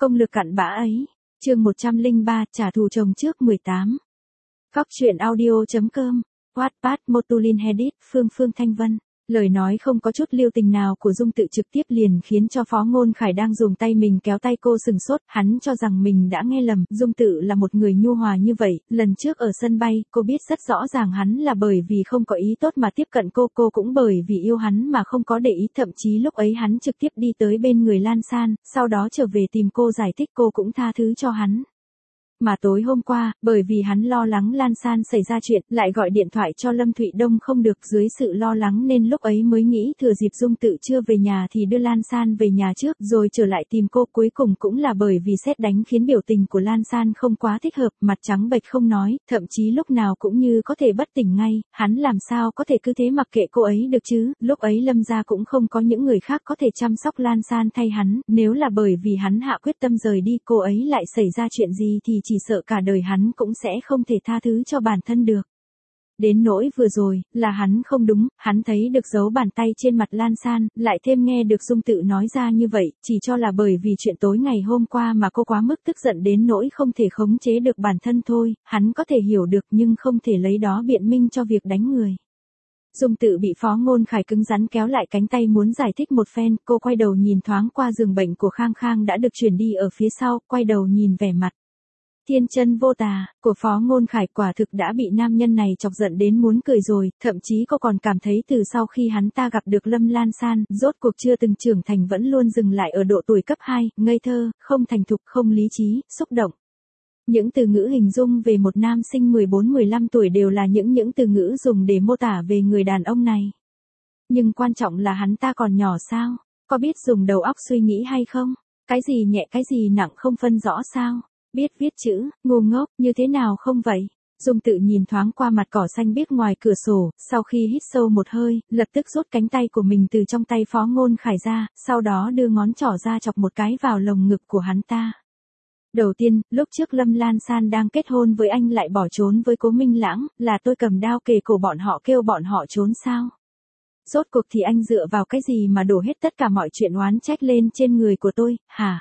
Công lực cặn bã ấy. Chương 103, trả thù chồng trước 18. Phóc truyện audio.com. Wattpad Motulin Hedit, Phương Thanh Vân. Lời nói không có chút lưu tình nào của Dung Tự trực tiếp liền khiến cho Phó Ngôn Khải đang dùng tay mình kéo tay cô sừng sốt, hắn cho rằng mình đã nghe lầm, Dung Tự là một người nhu hòa như vậy, lần trước ở sân bay, cô biết rất rõ ràng hắn là bởi vì không có ý tốt mà tiếp cận cô cũng bởi vì yêu hắn mà không có để ý, thậm chí lúc ấy hắn trực tiếp đi tới bên người Lan San, sau đó trở về tìm cô giải thích cô cũng tha thứ cho hắn. Mà tối hôm qua, bởi vì hắn lo lắng Lan San xảy ra chuyện, lại gọi điện thoại cho Lâm Thụy Đông không được, dưới sự lo lắng nên lúc ấy mới nghĩ thừa dịp Dung Tự chưa về nhà thì đưa Lan San về nhà trước, rồi trở lại tìm cô. Cuối cùng cũng là bởi vì sét đánh khiến biểu tình của Lan San không quá thích hợp, mặt trắng bệch không nói, thậm chí lúc nào cũng như có thể bất tỉnh ngay, hắn làm sao có thể cứ thế mặc kệ cô ấy được chứ, lúc ấy Lâm gia cũng không có những người khác có thể chăm sóc Lan San thay hắn, nếu là bởi vì hắn hạ quyết tâm rời đi cô ấy lại xảy ra chuyện gì thì chỉ sợ cả đời hắn cũng sẽ không thể tha thứ cho bản thân được. Đến nỗi vừa rồi, là hắn không đúng, hắn thấy được dấu bàn tay trên mặt Lan San, lại thêm nghe được Dung Tự nói ra như vậy, chỉ cho là bởi vì chuyện tối ngày hôm qua mà cô quá mức tức giận đến nỗi không thể khống chế được bản thân thôi, hắn có thể hiểu được nhưng không thể lấy đó biện minh cho việc đánh người. Dung Tự bị Phó Ngôn Khải cứng rắn kéo lại cánh tay muốn giải thích một phen, cô quay đầu nhìn thoáng qua giường bệnh của Khang Khang đã được chuyển đi ở phía sau, quay đầu nhìn vẻ mặt thiên chân vô tà của Phó Ngôn Khải, quả thực đã bị nam nhân này chọc giận đến muốn cười rồi, thậm chí cô còn cảm thấy từ sau khi hắn ta gặp được Lâm Lan San, rốt cuộc chưa từng trưởng thành vẫn luôn dừng lại ở độ tuổi cấp 2, ngây thơ, không thành thục, không lý trí, xúc động. Những từ ngữ hình dung về một nam sinh 14-15 tuổi đều là những từ ngữ dùng để mô tả về người đàn ông này. Nhưng quan trọng là hắn ta còn nhỏ sao? Có biết dùng đầu óc suy nghĩ hay không? Cái gì nhẹ cái gì nặng không phân rõ sao? Biết viết chữ, ngu ngốc, như thế nào không vậy? Dung Tự nhìn thoáng qua mặt cỏ xanh biếc ngoài cửa sổ, sau khi hít sâu một hơi, lập tức rút cánh tay của mình từ trong tay Phó Ngôn Khải ra, sau đó đưa ngón trỏ ra chọc một cái vào lồng ngực của hắn ta. Đầu tiên, lúc trước Lâm Lan San đang kết hôn với anh lại bỏ trốn với Cố Minh Lãng, là tôi cầm đao kề cổ bọn họ kêu bọn họ trốn sao? Rốt cuộc thì anh dựa vào cái gì mà đổ hết tất cả mọi chuyện oán trách lên trên người của tôi, hả?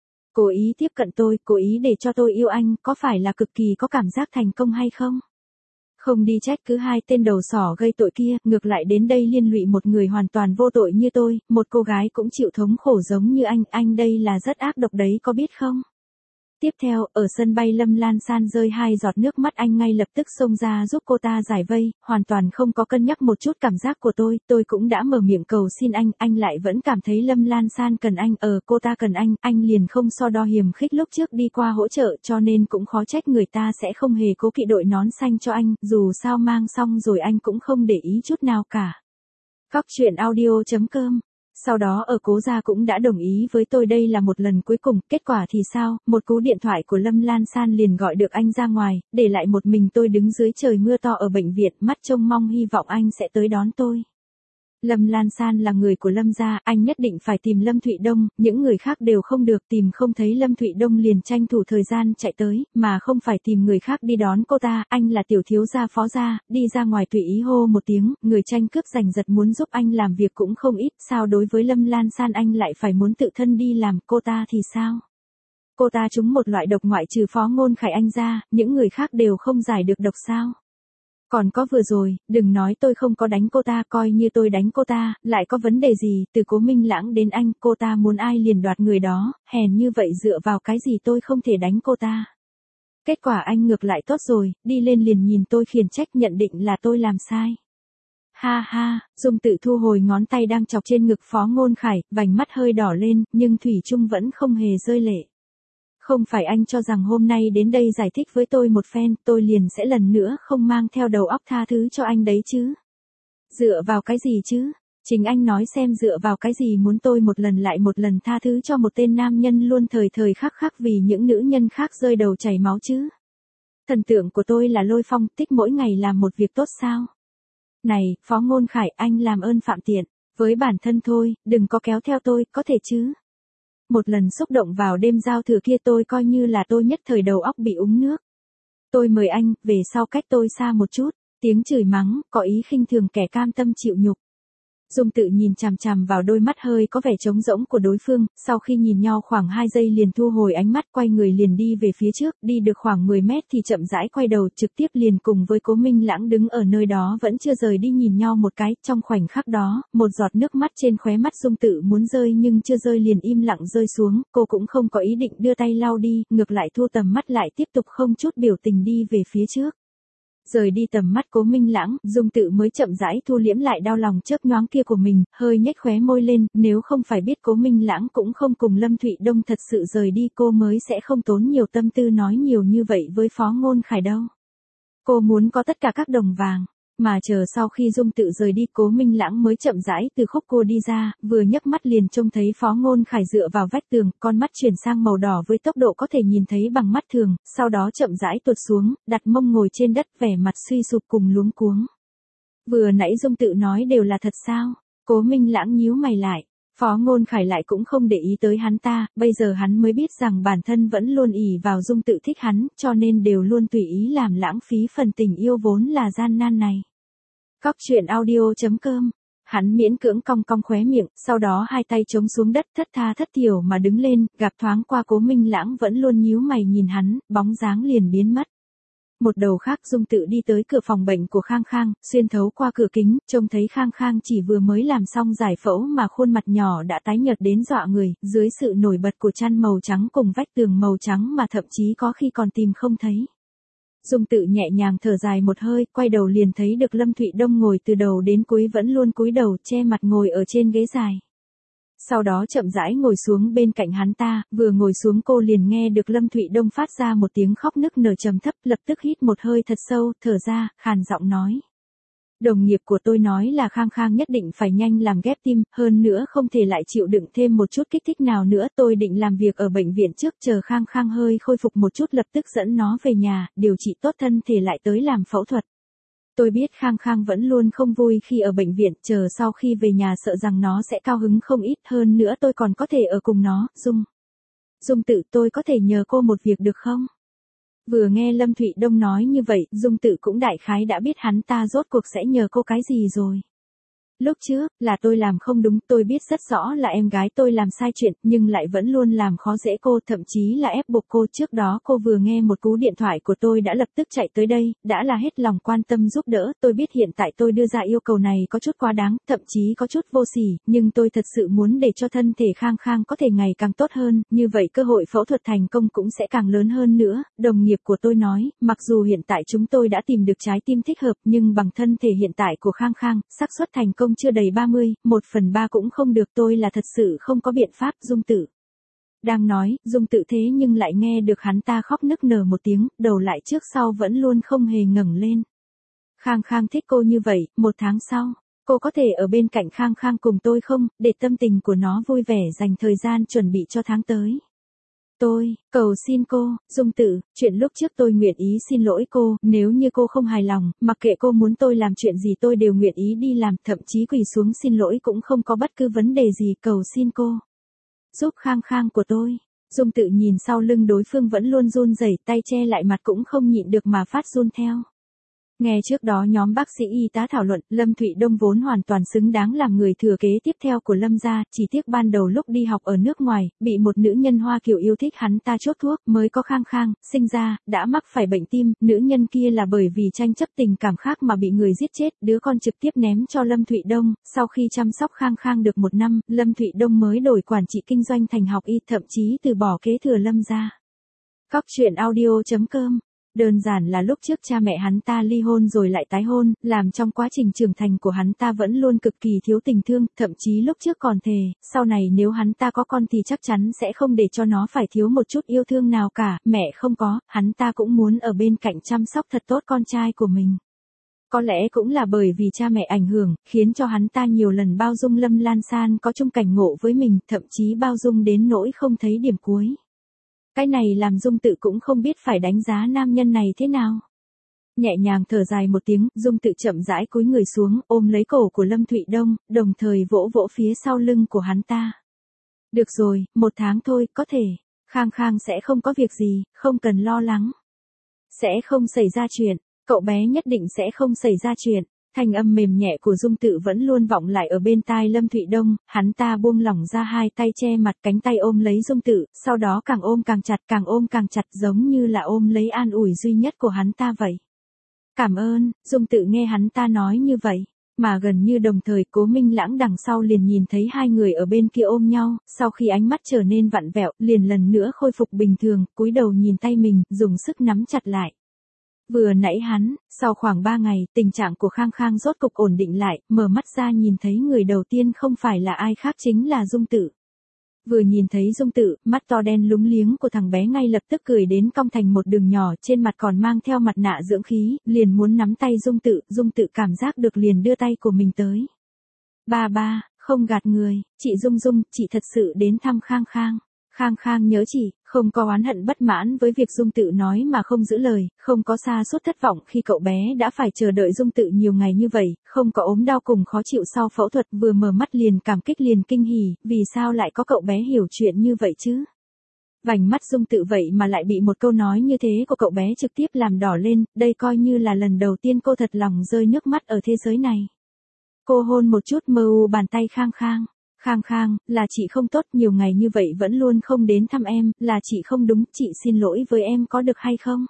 Cố ý tiếp cận tôi, cố ý để cho tôi yêu anh, có phải là cực kỳ có cảm giác thành công hay không? Không đi trách cứ hai tên đầu sỏ gây tội kia, ngược lại đến đây liên lụy một người hoàn toàn vô tội như tôi, một cô gái cũng chịu thống khổ giống như anh đây là rất ác độc đấy có biết không? Tiếp theo, ở sân bay Lâm Lan San rơi 2 giọt nước mắt, anh ngay lập tức xông ra giúp cô ta giải vây, hoàn toàn không có cân nhắc một chút cảm giác của tôi cũng đã mở miệng cầu xin anh lại vẫn cảm thấy Lâm Lan San cần anh, cô ta cần anh liền không so đo hiềm khích lúc trước đi qua hỗ trợ, cho nên cũng khó trách người ta sẽ không hề cố kỵ đội nón xanh cho anh, dù sao mang xong rồi anh cũng không để ý chút nào cả. Phóc truyện audio.com. Sau đó ở Cố gia cũng đã đồng ý với tôi đây là một lần cuối cùng, kết quả thì sao, một cú điện thoại của Lâm Lan San liền gọi được anh ra ngoài, để lại một mình tôi đứng dưới trời mưa to ở bệnh viện, mắt trông mong hy vọng anh sẽ tới đón tôi. Lâm Lan San là người của Lâm gia, anh nhất định phải tìm Lâm Thụy Đông, những người khác đều không được, tìm không thấy Lâm Thụy Đông liền tranh thủ thời gian chạy tới, mà không phải tìm người khác đi đón cô ta, anh là tiểu thiếu gia Phó gia, đi ra ngoài tùy ý hô một tiếng, người tranh cướp giành giật muốn giúp anh làm việc cũng không ít, sao đối với Lâm Lan San anh lại phải muốn tự thân đi làm, cô ta thì sao? Cô ta trúng một loại độc ngoại trừ Phó Ngôn Khải anh ra, những người khác đều không giải được độc sao? Còn có vừa rồi, đừng nói tôi không có đánh cô ta, coi như tôi đánh cô ta, lại có vấn đề gì, từ Cố Minh Lãng đến anh, cô ta muốn ai liền đoạt người đó, hèn như vậy dựa vào cái gì tôi không thể đánh cô ta. Kết quả anh ngược lại tốt rồi, đi lên liền nhìn tôi khiển trách nhận định là tôi làm sai. Ha ha, Dung Tự thu hồi ngón tay đang chọc trên ngực Phó Ngôn Khải, vành mắt hơi đỏ lên, nhưng thủy chung vẫn không hề rơi lệ. Không phải anh cho rằng hôm nay đến đây giải thích với tôi một phen, tôi liền sẽ lần nữa không mang theo đầu óc tha thứ cho anh đấy chứ? Dựa vào cái gì chứ? Chính anh nói xem dựa vào cái gì muốn tôi một lần lại một lần tha thứ cho một tên nam nhân luôn thời thời khắc khắc vì những nữ nhân khác rơi đầu chảy máu chứ? Thần tượng của tôi là Lôi Phong, thích mỗi ngày làm một việc tốt sao? Này, Phó Ngôn Khải, anh làm ơn phạm tiện, với bản thân thôi, đừng có kéo theo tôi, có thể chứ? Một lần xúc động vào đêm giao thừa kia tôi coi như là tôi nhất thời đầu óc bị úng nước. Tôi mời anh, về sau cách tôi xa một chút, tiếng chửi mắng, có ý khinh thường kẻ cam tâm chịu nhục. Dung Tự nhìn chằm chằm vào đôi mắt hơi có vẻ trống rỗng của đối phương, sau khi nhìn nhau khoảng 2 giây liền thu hồi ánh mắt, quay người liền đi về phía trước, đi được khoảng 10 mét thì chậm rãi quay đầu, trực tiếp liền cùng với Cố Minh Lãng đứng ở nơi đó vẫn chưa rời đi nhìn nhau một cái, trong khoảnh khắc đó, một giọt nước mắt trên khóe mắt Dung Tự muốn rơi nhưng chưa rơi liền im lặng rơi xuống, cô cũng không có ý định đưa tay lau đi, ngược lại thu tầm mắt lại tiếp tục không chút biểu tình đi về phía trước. Rời đi tầm mắt Cố Minh Lãng, Dung Tự mới chậm rãi thu liễm lại đau lòng chớp nhoáng kia của mình, hơi nhếch khóe môi lên, nếu không phải biết Cố Minh Lãng cũng không cùng Lâm Thụy Đông thật sự rời đi cô mới sẽ không tốn nhiều tâm tư nói nhiều như vậy với Phó Ngôn Khải đâu. Cô muốn có tất cả các đồng vàng. Mà chờ sau khi Dung Tự rời đi Cố Minh Lãng mới chậm rãi từ khúc cô đi ra, vừa nhấc mắt liền trông thấy Phó Ngôn Khải dựa vào vách tường, con mắt chuyển sang màu đỏ với tốc độ có thể nhìn thấy bằng mắt thường, sau đó chậm rãi tuột xuống, đặt mông ngồi trên đất vẻ mặt suy sụp cùng luống cuống. Vừa nãy Dung Tự nói đều là thật sao? Cố Minh Lãng nhíu mày lại. Phó Ngôn Khải lại cũng không để ý tới hắn ta, bây giờ hắn mới biết rằng bản thân vẫn luôn ỷ vào Dung Tự thích hắn, cho nên đều luôn tùy ý làm lãng phí phần tình yêu vốn là gian nan này. Cóc truyện audio.com. Hắn miễn cưỡng cong cong khóe miệng, sau đó hai tay chống xuống đất thất tha thất thiểu mà đứng lên, gặp thoáng qua Cố Minh Lãng vẫn luôn nhíu mày nhìn hắn, bóng dáng liền biến mất. Một đầu khác Dung Tự đi tới cửa phòng bệnh của Khang Khang, xuyên thấu qua cửa kính, trông thấy Khang Khang chỉ vừa mới làm xong giải phẫu mà khuôn mặt nhỏ đã tái nhợt đến dọa người, dưới sự nổi bật của chăn màu trắng cùng vách tường màu trắng mà thậm chí có khi còn tìm không thấy. Dung Tự nhẹ nhàng thở dài một hơi, quay đầu liền thấy được Lâm Thụy Đông ngồi từ đầu đến cuối vẫn luôn cúi đầu che mặt ngồi ở trên ghế dài. Sau đó chậm rãi ngồi xuống bên cạnh hắn ta, vừa ngồi xuống cô liền nghe được Lâm Thụy Đông phát ra một tiếng khóc nức nở trầm thấp, lập tức hít một hơi thật sâu, thở ra, khàn giọng nói. Đồng nghiệp của tôi nói là Khang Khang nhất định phải nhanh làm ghép tim, hơn nữa không thể lại chịu đựng thêm một chút kích thích nào nữa. Tôi định làm việc ở bệnh viện trước, chờ Khang Khang hơi khôi phục một chút lập tức dẫn nó về nhà, điều trị tốt thân thể lại tới làm phẫu thuật. Tôi biết Khang Khang vẫn luôn không vui khi ở bệnh viện, chờ sau khi về nhà sợ rằng nó sẽ cao hứng không ít, hơn nữa tôi còn có thể ở cùng nó. Dung Tự, tôi có thể nhờ cô một việc được không? Vừa nghe Lâm Thụy Đông nói như vậy, Dung Tự cũng đại khái đã biết hắn ta rốt cuộc sẽ nhờ cô cái gì rồi. Lúc trước, là tôi làm không đúng, tôi biết rất rõ là em gái tôi làm sai chuyện, nhưng lại vẫn luôn làm khó dễ cô, thậm chí là ép buộc cô. Trước đó cô vừa nghe một cú điện thoại của tôi đã lập tức chạy tới đây, đã là hết lòng quan tâm giúp đỡ. Tôi biết hiện tại tôi đưa ra yêu cầu này có chút quá đáng, thậm chí có chút vô sỉ, nhưng tôi thật sự muốn để cho thân thể Khang Khang có thể ngày càng tốt hơn, như vậy cơ hội phẫu thuật thành công cũng sẽ càng lớn hơn nữa. Đồng nghiệp của tôi nói, mặc dù hiện tại chúng tôi đã tìm được trái tim thích hợp, nhưng bằng thân thể hiện tại của Khang Khang, xác suất thành công chưa đầy 30, 1/3 cũng không được, tôi là thật sự không có biện pháp. Dung Tự đang nói, Dung Tự thế nhưng lại nghe được hắn ta khóc nức nở một tiếng, đầu lại trước sau vẫn luôn không hề ngẩng lên. Khang Khang thích cô như vậy, 1 tháng sau, cô có thể ở bên cạnh Khang Khang cùng tôi không, để tâm tình của nó vui vẻ dành thời gian chuẩn bị cho tháng tới. Tôi, cầu xin cô, Dung Tự, chuyện lúc trước tôi nguyện ý xin lỗi cô, nếu như cô không hài lòng, mặc kệ cô muốn tôi làm chuyện gì tôi đều nguyện ý đi làm, thậm chí quỳ xuống xin lỗi cũng không có bất cứ vấn đề gì, cầu xin cô. Giúp Khang Khang của tôi. Dung Tự nhìn sau lưng đối phương vẫn luôn run rẩy, tay che lại mặt cũng không nhịn được mà phát run theo. Nghe trước đó nhóm bác sĩ y tá thảo luận, Lâm Thụy Đông vốn hoàn toàn xứng đáng làm người thừa kế tiếp theo của Lâm gia, chỉ tiếc ban đầu lúc đi học ở nước ngoài, bị một nữ nhân Hoa Kiều yêu thích hắn ta chốt thuốc, mới có Khang Khang, sinh ra, đã mắc phải bệnh tim, nữ nhân kia là bởi vì tranh chấp tình cảm khác mà bị người giết chết, đứa con trực tiếp ném cho Lâm Thụy Đông, sau khi chăm sóc Khang Khang được 1 năm, Lâm Thụy Đông mới đổi quản trị kinh doanh thành học y, thậm chí từ bỏ kế thừa Lâm gia. Cóc truyện audio.com. Đơn giản là lúc trước cha mẹ hắn ta ly hôn rồi lại tái hôn, làm trong quá trình trưởng thành của hắn ta vẫn luôn cực kỳ thiếu tình thương, thậm chí lúc trước còn thề, sau này nếu hắn ta có con thì chắc chắn sẽ không để cho nó phải thiếu một chút yêu thương nào cả, mẹ không có, hắn ta cũng muốn ở bên cạnh chăm sóc thật tốt con trai của mình. Có lẽ cũng là bởi vì cha mẹ ảnh hưởng, khiến cho hắn ta nhiều lần bao dung Lâm Lan San có chung cảnh ngộ với mình, thậm chí bao dung đến nỗi không thấy điểm cuối. Cái này làm Dung Tự cũng không biết phải đánh giá nam nhân này thế nào. Nhẹ nhàng thở dài một tiếng, Dung Tự chậm rãi cúi người xuống, ôm lấy cổ của Lâm Thụy Đông, đồng thời vỗ vỗ phía sau lưng của hắn ta. Được rồi, 1 tháng thôi, có thể. Khang Khang sẽ không có việc gì, không cần lo lắng. Sẽ không xảy ra chuyện, cậu bé nhất định sẽ không xảy ra chuyện. Thanh âm mềm nhẹ của Dung Tự vẫn luôn vọng lại ở bên tai Lâm Thụy Đông, hắn ta buông lỏng ra hai tay che mặt, cánh tay ôm lấy Dung Tự, sau đó càng ôm càng chặt giống như là ôm lấy an ủi duy nhất của hắn ta vậy. Cảm ơn, Dung Tự nghe hắn ta nói như vậy. Mà gần như đồng thời Cố Minh Lãng đằng sau liền nhìn thấy hai người ở bên kia ôm nhau, sau khi ánh mắt trở nên vặn vẹo, liền lần nữa khôi phục bình thường, cúi đầu nhìn tay mình, dùng sức nắm chặt lại. Vừa nãy hắn, sau khoảng 3 ngày, tình trạng của Khang Khang rốt cục ổn định lại, mở mắt ra nhìn thấy người đầu tiên không phải là ai khác chính là Dung Tự. Vừa nhìn thấy Dung Tự, mắt to đen lúng liếng của thằng bé ngay lập tức cười đến cong thành một đường nhỏ, trên mặt còn mang theo mặt nạ dưỡng khí, liền muốn nắm tay Dung Tự cảm giác được liền đưa tay của mình tới. Ba, không gạt người, chị Dung, chị thật sự đến thăm Khang Khang. Khang Khang nhớ chị, không có oán hận bất mãn với việc Dung Tự nói mà không giữ lời, không có sa sút thất vọng khi cậu bé đã phải chờ đợi Dung Tự nhiều ngày như vậy, không có ốm đau cùng khó chịu sau phẫu thuật, vừa mở mắt liền cảm kích liền kinh hỉ, vì sao lại có cậu bé hiểu chuyện như vậy chứ? Vành mắt Dung Tự vậy mà lại bị một câu nói như thế của cậu bé trực tiếp làm đỏ lên, đây coi như là lần đầu tiên cô thật lòng rơi nước mắt ở thế giới này. Cô hôn một chút mờ u bàn tay Khang Khang. Khang Khang, là chị không tốt, nhiều ngày như vậy vẫn luôn không đến thăm em, là chị không đúng, chị xin lỗi với em có được hay không?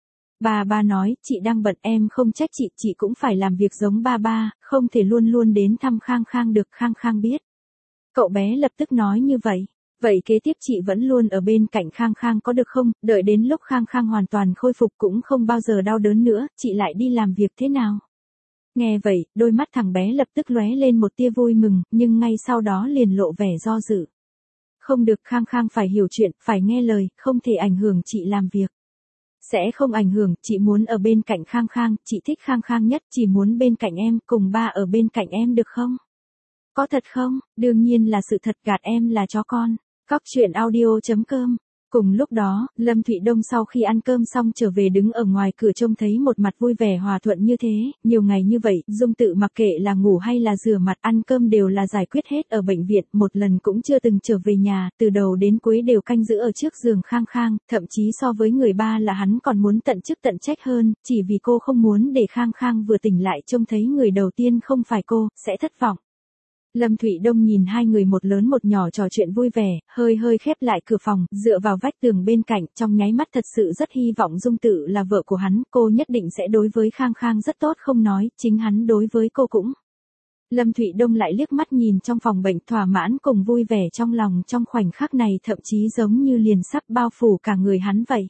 Ba nói, chị đang bận em không trách chị cũng phải làm việc giống ba, không thể luôn luôn đến thăm Khang Khang được, Khang Khang biết. Cậu bé lập tức nói như vậy. Vậy kế tiếp chị vẫn luôn ở bên cạnh Khang Khang có được không, đợi đến lúc Khang Khang hoàn toàn khôi phục cũng không bao giờ đau đớn nữa, chị lại đi làm việc thế nào? Nghe vậy, đôi mắt thằng bé lập tức lóe lên một tia vui mừng, nhưng ngay sau đó liền lộ vẻ do dự. Không được, Khang Khang phải hiểu chuyện, phải nghe lời, không thể ảnh hưởng chị làm việc. Sẽ không ảnh hưởng, chị muốn ở bên cạnh Khang Khang, chị thích Khang Khang nhất, chỉ muốn bên cạnh em, cùng ba ở bên cạnh em được không? Có thật không? Đương nhiên là sự thật, gạt em là chó con. Cóc truyện audio.com. Cùng lúc đó, Lâm Thụy Đông sau khi ăn cơm xong trở về đứng ở ngoài cửa trông thấy một mặt vui vẻ hòa thuận như thế, nhiều ngày như vậy, Dung Tự mặc kệ là ngủ hay là rửa mặt ăn cơm đều là giải quyết hết ở bệnh viện, một lần cũng chưa từng trở về nhà, từ đầu đến cuối đều canh giữ ở trước giường Khang Khang, thậm chí so với người ba là hắn còn muốn tận chức tận trách hơn, chỉ vì cô không muốn để Khang Khang vừa tỉnh lại trông thấy người đầu tiên không phải cô, sẽ thất vọng. Lâm Thụy Đông nhìn hai người một lớn một nhỏ trò chuyện vui vẻ, hơi khép lại cửa phòng, dựa vào vách tường bên cạnh, trong nháy mắt thật sự rất hy vọng Dung Tự là vợ của hắn, cô nhất định sẽ đối với Khang Khang rất tốt không nói, chính hắn đối với cô cũng. Lâm Thụy Đông lại liếc mắt nhìn trong phòng bệnh thỏa mãn cùng vui vẻ trong lòng trong khoảnh khắc này thậm chí giống như liền sắp bao phủ cả người hắn vậy.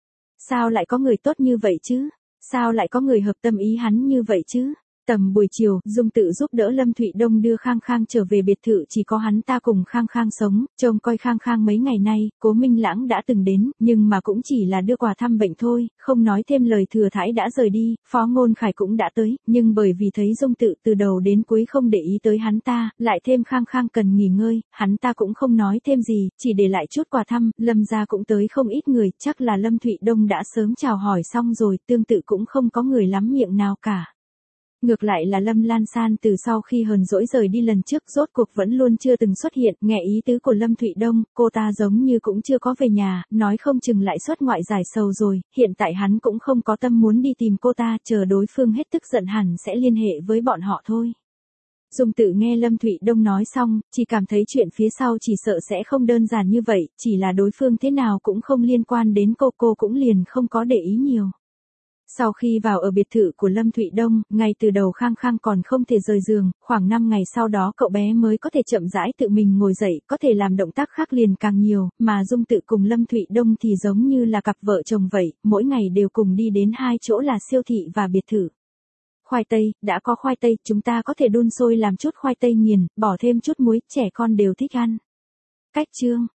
Sao lại có người tốt như vậy chứ? Sao lại có người hợp tâm ý hắn như vậy chứ? Tầm buổi chiều, Dung Tự giúp đỡ Lâm Thụy Đông đưa Khang Khang trở về biệt thự, chỉ có hắn ta cùng Khang Khang sống, trông coi Khang Khang mấy ngày nay, Cố Minh Lãng đã từng đến, nhưng mà cũng chỉ là đưa quà thăm bệnh thôi, không nói thêm lời thừa thãi đã rời đi, Phó Ngôn Khải cũng đã tới, nhưng bởi vì thấy Dung Tự từ đầu đến cuối không để ý tới hắn ta, lại thêm Khang Khang cần nghỉ ngơi, hắn ta cũng không nói thêm gì, chỉ để lại chút quà thăm, Lâm gia cũng tới không ít người, chắc là Lâm Thụy Đông đã sớm chào hỏi xong rồi, tương tự cũng không có người lắm miệng nào cả. Ngược lại là Lâm Lan San từ sau khi hờn dỗi rời đi lần trước rốt cuộc vẫn luôn chưa từng xuất hiện, nghe ý tứ của Lâm Thụy Đông, cô ta giống như cũng chưa có về nhà, nói không chừng lại xuất ngoại giải sầu rồi, hiện tại hắn cũng không có tâm muốn đi tìm cô ta, chờ đối phương hết tức giận hẳn sẽ liên hệ với bọn họ thôi. Dung Tự nghe Lâm Thụy Đông nói xong, chỉ cảm thấy chuyện phía sau chỉ sợ sẽ không đơn giản như vậy, chỉ là đối phương thế nào cũng không liên quan đến cô cũng liền không có để ý nhiều. Sau khi vào ở biệt thự của Lâm Thụy Đông, ngay từ đầu Khang Khang còn không thể rời giường, khoảng 5 ngày sau đó cậu bé mới có thể chậm rãi tự mình ngồi dậy, có thể làm động tác khác liền càng nhiều, mà Dung Tự cùng Lâm Thụy Đông thì giống như là cặp vợ chồng vậy, mỗi ngày đều cùng đi đến hai chỗ là siêu thị và biệt thự. Khoai tây, đã có khoai tây, chúng ta có thể đun sôi làm chút khoai tây nghiền, bỏ thêm chút muối, trẻ con đều thích ăn. Cách chương